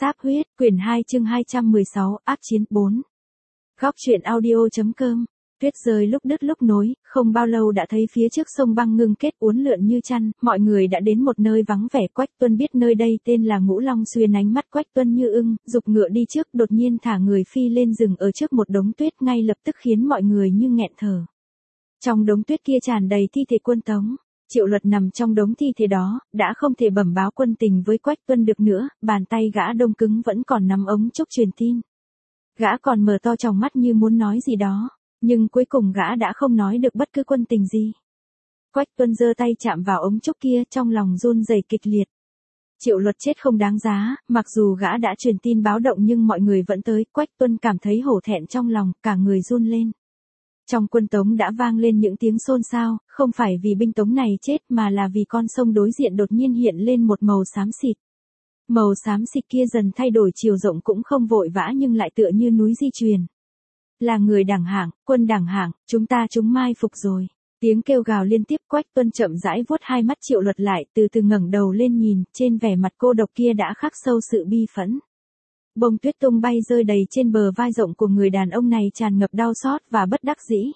Sáp huyết, quyển 2 chương 216, ác chiến 4. Góc truyện audio.com. Tuyết rơi lúc đứt lúc nối, không bao lâu đã thấy phía trước sông băng ngưng kết uốn lượn như chăn, mọi người đã đến một nơi vắng vẻ. Quách Tuân biết nơi đây tên là Ngũ Long Xuyên, ánh mắt Quách Tuân như ưng, giục ngựa đi trước, đột nhiên thả người phi lên rừng ở trước một đống tuyết, ngay lập tức khiến mọi người như nghẹn thở. Trong đống tuyết kia tràn đầy thi thể quân Tống. Triệu Luật nằm trong đống thi thể đó, đã không thể bẩm báo quân tình với Quách Tuân được nữa, bàn tay gã đông cứng vẫn còn nắm ống trúc truyền tin. Gã còn mở to tròng mắt như muốn nói gì đó, nhưng cuối cùng gã đã không nói được bất cứ quân tình gì. Quách Tuân giơ tay chạm vào ống trúc kia, trong lòng run rẩy kịch liệt. Triệu Luật chết không đáng giá, mặc dù gã đã truyền tin báo động nhưng mọi người vẫn tới, Quách Tuân cảm thấy hổ thẹn trong lòng, cả người run lên. Trong quân Tống đã vang lên những tiếng xôn xao, không phải vì binh Tống này chết mà là vì con sông đối diện đột nhiên hiện lên một màu xám xịt. Màu xám xịt kia dần thay đổi chiều rộng, cũng không vội vã nhưng lại tựa như núi di chuyển. Là người Đảng Hạng, quân Đảng Hạng, chúng mai phục rồi. Tiếng kêu gào liên tiếp. Quách Tuân chậm rãi vuốt hai mắt Triệu Luật lại, từ từ ngẩng đầu lên nhìn, trên vẻ mặt cô độc kia đã khắc sâu sự bi phẫn. Bông tuyết tung bay rơi đầy trên bờ vai rộng của người đàn ông này, tràn ngập đau xót và bất đắc dĩ.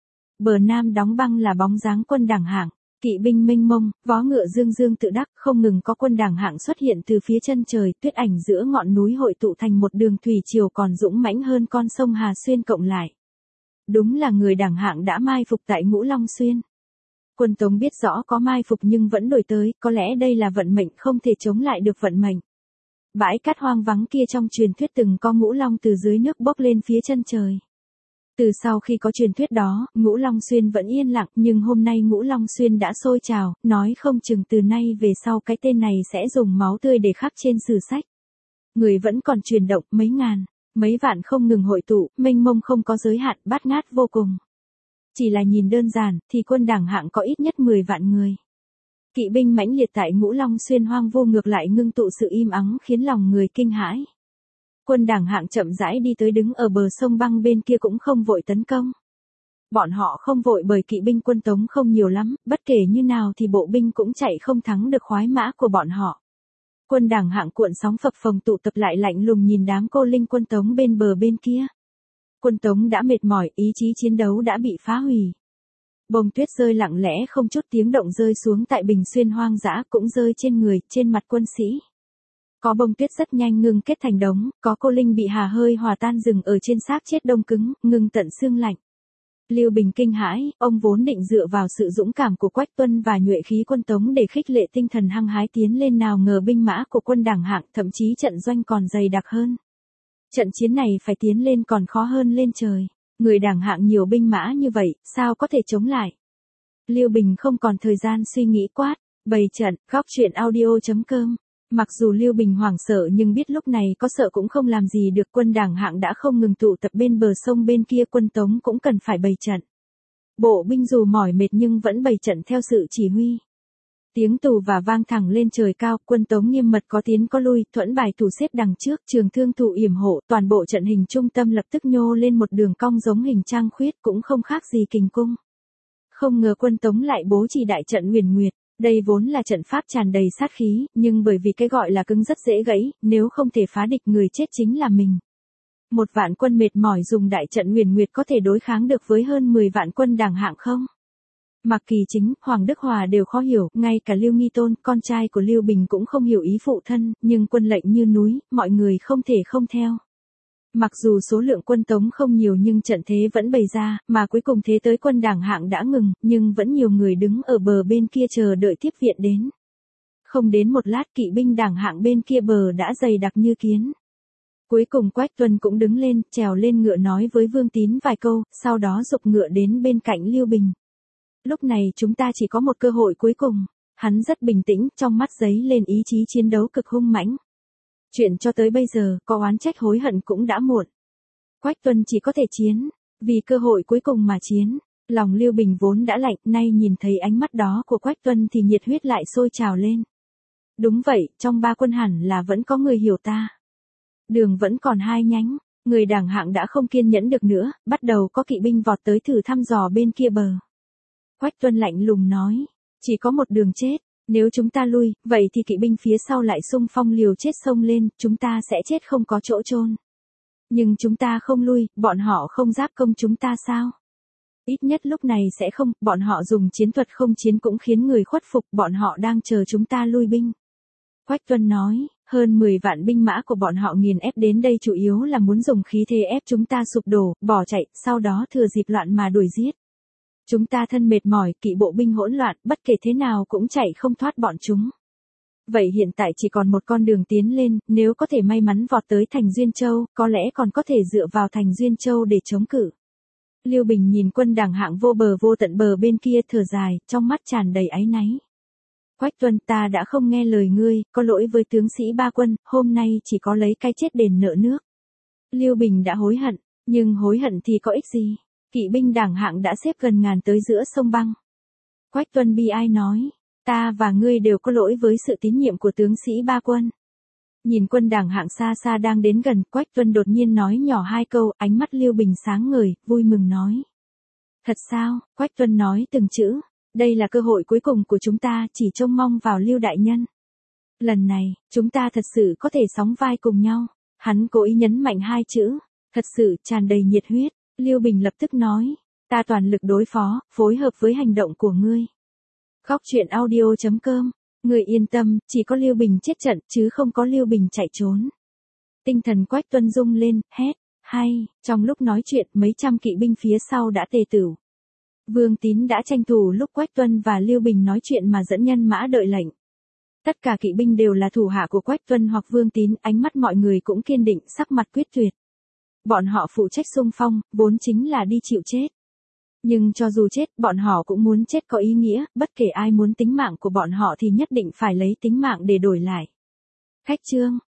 Bờ nam đóng băng là bóng dáng quân Đảng Hạng, kỵ binh mênh mông, vó ngựa dương dương tự đắc, không ngừng có quân Đảng Hạng xuất hiện từ phía chân trời, tuyết ảnh giữa ngọn núi hội tụ thành một đường thủy triều còn dũng mãnh hơn con sông Hà Xuyên cộng lại. Đúng là người Đảng Hạng đã mai phục tại Ngũ Long Xuyên. Quân Tống biết rõ có mai phục nhưng vẫn đuổi tới, có lẽ đây là vận mệnh, không thể chống lại được vận mệnh. Bãi cát hoang vắng kia trong truyền thuyết từng có ngũ long từ dưới nước bốc lên phía chân trời. Từ sau khi có truyền thuyết đó, Ngũ Long Xuyên vẫn yên lặng, nhưng hôm nay Ngũ Long Xuyên đã sôi trào, nói không chừng từ nay về sau cái tên này sẽ dùng máu tươi để khắc trên sử sách. Người vẫn còn chuyển động, mấy ngàn, mấy vạn không ngừng hội tụ, mênh mông không có giới hạn, bát ngát vô cùng. Chỉ là nhìn đơn giản, thì quân Đảng Hạng có ít nhất 10 vạn người. Kỵ binh mãnh liệt tại Ngũ Long Xuyên hoang vu ngược lại ngưng tụ sự im ắng khiến lòng người kinh hãi. Quân Đảng Hạng chậm rãi đi tới, đứng ở bờ sông băng bên kia cũng không vội tấn công. Bọn họ không vội bởi kỵ binh quân Tống không nhiều lắm, bất kể như nào thì bộ binh cũng chạy không thắng được khoái mã của bọn họ. Quân Đảng Hạng cuộn sóng phập phồng tụ tập lại, lạnh lùng nhìn đám cô linh quân Tống bên bờ bên kia. Quân Tống đã mệt mỏi, ý chí chiến đấu đã bị phá hủy. Bông tuyết rơi lặng lẽ không chút tiếng động rơi xuống tại Bình Xuyên hoang dã, cũng rơi trên người, trên mặt quân sĩ. Có bông tuyết rất nhanh ngưng kết thành đống, có cô linh bị hà hơi hòa tan dừng ở trên xác chết đông cứng, ngưng tận xương lạnh. Lưu Bình kinh hãi, ông vốn định dựa vào sự dũng cảm của Quách Tuân và nhuệ khí quân Tống để khích lệ tinh thần hăng hái tiến lên, nào ngờ binh mã của quân Đảng Hạng, thậm chí trận doanh còn dày đặc hơn. Trận chiến này phải tiến lên còn khó hơn lên trời. Người Đảng Hạng nhiều binh mã như vậy, sao có thể chống lại? Lưu Bình không còn thời gian suy nghĩ, quát, bày trận. Góc truyện audio.com. Mặc dù Lưu Bình hoảng sợ nhưng biết lúc này có sợ cũng không làm gì được, quân Đảng Hạng đã không ngừng tụ tập bên bờ sông bên kia, quân Tống cũng cần phải bày trận. Bộ binh dù mỏi mệt nhưng vẫn bày trận theo sự chỉ huy. Tiếng tù và vang thẳng lên trời cao, quân Tống nghiêm mật có tiến có lui, thuẫn bài thủ xếp đằng trước, trường thương thủ yểm hộ, toàn bộ trận hình trung tâm lập tức nhô lên một đường cong giống hình trăng khuyết, cũng không khác gì kình cung. Không ngờ quân Tống lại bố trì đại trận huyền nguyệt. Đây vốn là trận pháp tràn đầy sát khí, nhưng bởi vì cái gọi là cứng rất dễ gãy, nếu không thể phá địch người chết chính là mình. Một vạn quân mệt mỏi dùng đại trận huyền nguyệt có thể đối kháng được với hơn 10 vạn quân Đảng Hạng không? Mạc Kỳ Chính, Hoàng Đức Hòa đều khó hiểu, ngay cả Lưu Nghi Tôn, con trai của Lưu Bình cũng không hiểu ý phụ thân, nhưng quân lệnh như núi, mọi người không thể không theo. Mặc dù số lượng quân Tống không nhiều nhưng trận thế vẫn bày ra, mà cuối cùng thế tới quân Đảng Hạng đã ngừng, nhưng vẫn nhiều người đứng ở bờ bên kia chờ đợi tiếp viện đến. Không đến một lát kỵ binh Đảng Hạng bên kia bờ đã dày đặc như kiến. Cuối cùng Quách Tuân cũng đứng lên, trèo lên ngựa nói với Vương Tín vài câu, sau đó giục ngựa đến bên cạnh Lưu Bình. Lúc này chúng ta chỉ có một cơ hội cuối cùng. Hắn rất bình tĩnh, trong mắt giấy lên ý chí chiến đấu cực hung mãnh. Chuyện cho tới bây giờ, có oán trách hối hận cũng đã muộn. Quách Tuân chỉ có thể chiến, vì cơ hội cuối cùng mà chiến. Lòng Lưu Bình vốn đã lạnh, nay nhìn thấy ánh mắt đó của Quách Tuân thì nhiệt huyết lại sôi trào lên. Đúng vậy, trong ba quân hẳn là vẫn có người hiểu ta. Đường vẫn còn hai nhánh, người Đảng Hạng đã không kiên nhẫn được nữa, bắt đầu có kỵ binh vọt tới thử thăm dò bên kia bờ. Quách Tuân lạnh lùng nói, chỉ có một đường chết, Nếu chúng ta lui, vậy thì kỵ binh phía sau lại xung phong liều chết xông lên, chúng ta sẽ chết không có chỗ chôn. Nhưng chúng ta không lui, bọn họ không giáp công chúng ta sao? Ít nhất lúc này sẽ không, bọn họ dùng chiến thuật không chiến cũng khiến người khuất phục, bọn họ đang chờ chúng ta lui binh. Quách Tuân nói, hơn 10 vạn binh mã của bọn họ nghiền ép đến đây chủ yếu là muốn dùng khí thế ép chúng ta sụp đổ, bỏ chạy, sau đó thừa dịp loạn mà đuổi giết. Chúng ta thân mệt mỏi, kỵ bộ binh hỗn loạn, bất kể thế nào cũng chạy không thoát bọn chúng. Vậy hiện tại chỉ còn một con đường tiến lên, nếu có thể may mắn vọt tới thành Duyên Châu, có lẽ còn có thể dựa vào thành Duyên Châu để chống cự. Lưu Bình nhìn quân đẳng hạng vô bờ vô tận bờ bên kia thở dài, trong mắt tràn đầy áy náy. Quách Tuân, ta đã không nghe lời ngươi, có lỗi với tướng sĩ ba quân, hôm nay chỉ có lấy cái chết đền nợ nước. Lưu Bình đã hối hận, nhưng hối hận thì có ích gì? Kỵ binh đẳng hạng đã xếp gần ngàn tới giữa sông băng. Quách Tuân bi ai nói, ta và ngươi đều có lỗi với sự tín nhiệm của tướng sĩ ba quân. Nhìn quân đẳng hạng xa xa đang đến gần, Quách Tuân đột nhiên nói nhỏ hai câu, ánh mắt Lưu Bình sáng ngời, vui mừng nói. Thật sao? Quách Tuân nói từng chữ, đây là cơ hội cuối cùng của chúng ta, chỉ trông mong vào Lưu đại nhân. Lần này, chúng ta thật sự có thể sóng vai cùng nhau. Hắn cố ý nhấn mạnh hai chữ, thật sự tràn đầy nhiệt huyết. Lưu Bình lập tức nói, ta toàn lực đối phó, phối hợp với hành động của ngươi. Góc truyện audio.com, người yên tâm, chỉ có Lưu Bình chết trận, chứ không có Lưu Bình chạy trốn. Tinh thần Quách Tuân rung lên, hét, hay, trong lúc nói chuyện mấy trăm kỵ binh phía sau đã tề tửu. Vương Tín đã tranh thủ lúc Quách Tuân và Lưu Bình nói chuyện mà dẫn nhân mã đợi lệnh. Tất cả kỵ binh đều là thủ hạ của Quách Tuân hoặc Vương Tín, ánh mắt mọi người cũng kiên định, sắc mặt quyết tuyệt. Bọn họ phụ trách xung phong, vốn chính là đi chịu chết. Nhưng cho dù chết, bọn họ cũng muốn chết có ý nghĩa, bất kể ai muốn tính mạng của bọn họ thì nhất định phải lấy tính mạng để đổi lại. Khách chương